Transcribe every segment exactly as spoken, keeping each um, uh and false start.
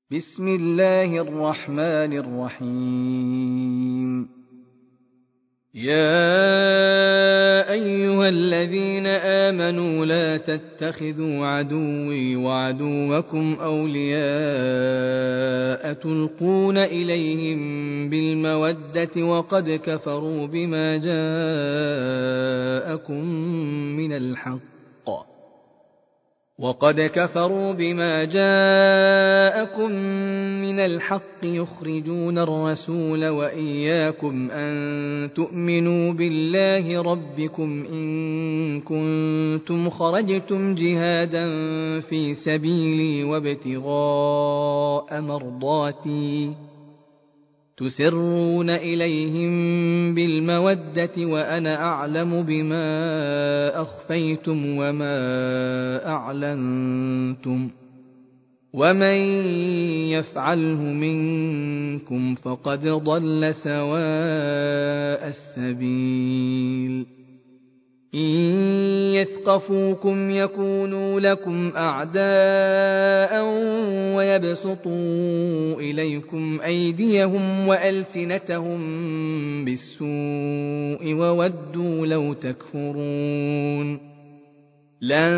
بسم الله الرحمن الرحيم. يا أيها الذين آمنوا لا تتخذوا عدوي وعدوكم أولياء تلقون إليهم بالمودة وقد كفروا بما جاءكم من الحق وقد كفروا بما جاءكم من الحق يخرجون الرسول وإياكم أن تؤمنوا بالله ربكم إن كنتم خرجتم جهادا في سبيلي وابتغاء مرضاتي تسرون إليهم بالمودة وأنا أعلم بما أخفيتم وما أعلنتم ومن يفعله منكم فقد ضل سواء السبيل. إن يثقفوكم يكونوا لكم أعداء ويبسطوا إليكم أيديهم وألسنتهم بالسوء وودوا لو تكفرون. لن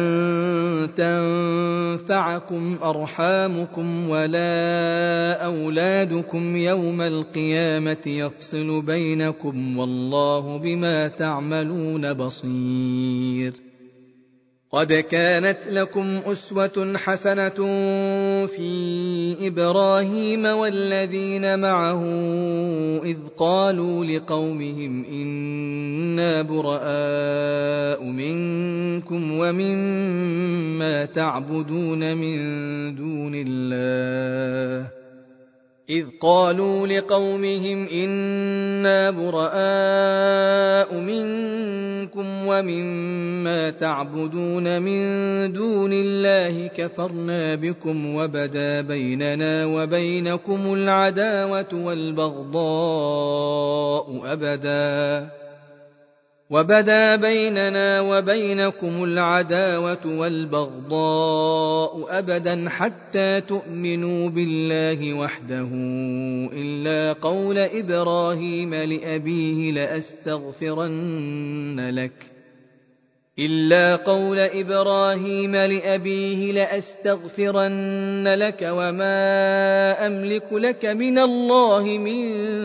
تنفعكم أرحامكم ولا أولادكم يوم القيامة يفصل بينكم والله بما تعملون بصير. قد كانت لكم أسوة حسنة في إبراهيم والذين معه إذ قالوا لقومهم إنا براء منكم ومما تعبدون من دون الله إذ قالوا لقومهم إنا براء منكم ومما تعبدون من دون الله كفرنا بكم وبدا بيننا وبينكم العداوة والبغضاء أبدا وبدا بيننا وبينكم العداوة والبغضاء أبدا حتى تؤمنوا بالله وحده إلا قول إبراهيم لأبيه لأستغفرن لك إلا قول إبراهيم لأبيه لأستغفرن لك وما أملك لك من الله من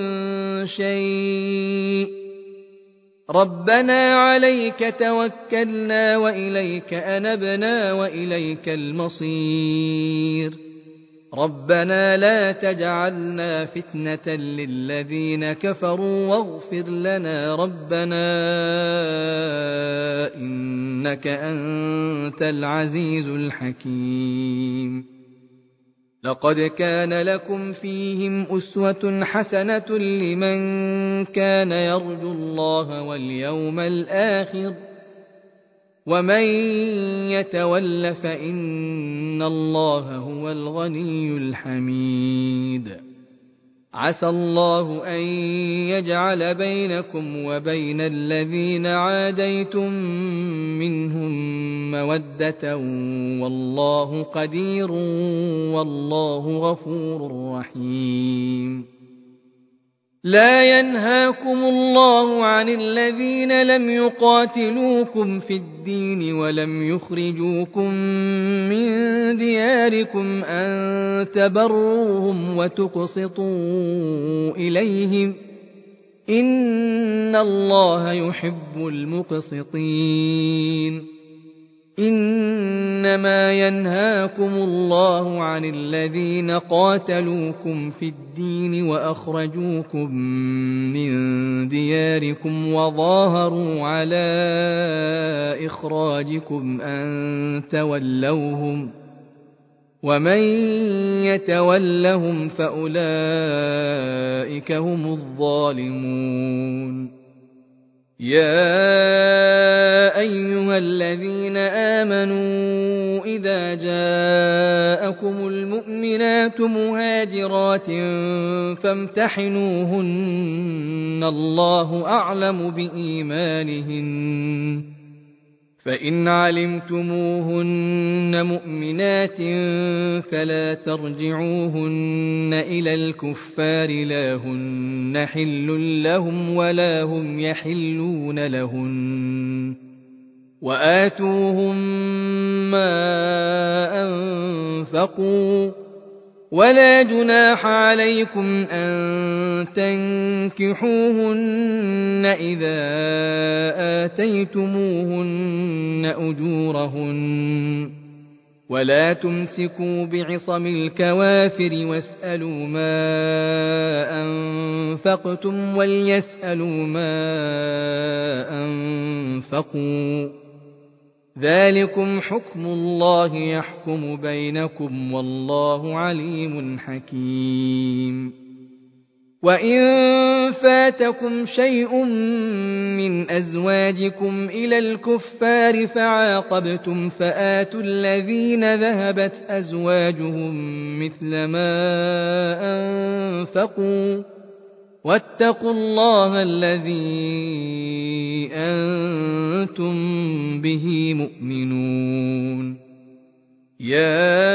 شيء ربنا عليك توكلنا وإليك أنبنا وإليك المصير. ربنا لا تجعلنا فتنة للذين كفروا واغفر لنا ربنا إنك أنت العزيز الحكيم. لقد كان لكم فيهم أسوة حسنة لمن كان يرجو الله واليوم الآخر ومن يتول فإن الله هو الغني الحميد. عسى الله أن يجعل بينكم وبين الذين عاديتم منهم مودة والله قدير والله غفور رحيم. لا ينهاكم الله عن الذين لم يقاتلوكم في الدين ولم يخرجوكم من دياركم أن تبروهم وتقسطوا إليهم إن الله يحب المقسطين. إنما ينهاكم الله عن الذين قاتلوكم في الدين وأخرجوكم من دياركم وظاهروا على إخراجكم أن تولوهم ومن يتولهم فأولئك هم الظالمون. يا أيها الذين آمنوا إذا جاءكم المؤمنات مهاجرات فامتحنوهن الله أعلم بإيمانهن فإن علمتموهن مؤمنات فلا ترجعوهن إلى الكفار لا هن حل لهم ولا هم يحلون لهن وآتوهم ما أنفقوا ولا جناح عليكم أن تنكحوهن إذا آتيتموهن أجورهن ولا تمسكوا بعصم الكوافر واسألوا ما أنفقتم وليسألوا ما أنفقوا ذلكم حكم الله يحكم بينكم والله عليم حكيم وإن فاتكم شيء من أزواجكم إلى الكفار فعاقبتم فآتوا الذين ذهبت أزواجهم مثل ما أنفقوا واتقوا الله الذي أنتم به مؤمنون يا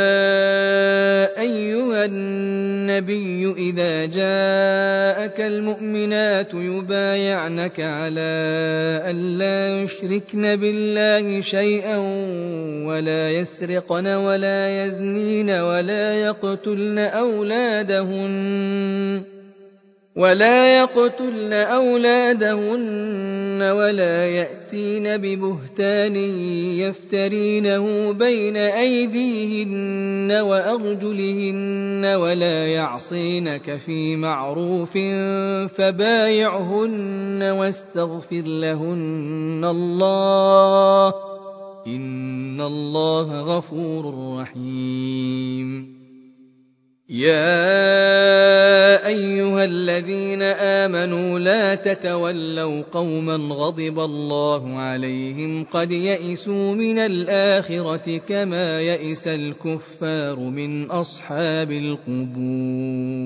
أيها النبي إذا جاءك المؤمنات يبايعنك على أن لا يشركن بالله شيئا ولا يسرقن ولا يزنين ولا يقتلن أولادهن ولا يقتلن أولادهن ولا يأتين ببهتان يفترينه بين أيديهن وأرجلهن ولا يعصينك في معروف فبايعهن واستغفر لهن الله إن الله غفور رحيم يا أيها الذين آمنوا لا تتولوا قوما غضب الله عليهم قد يئسوا من الآخرة كما يئس الكفار من أصحاب القبور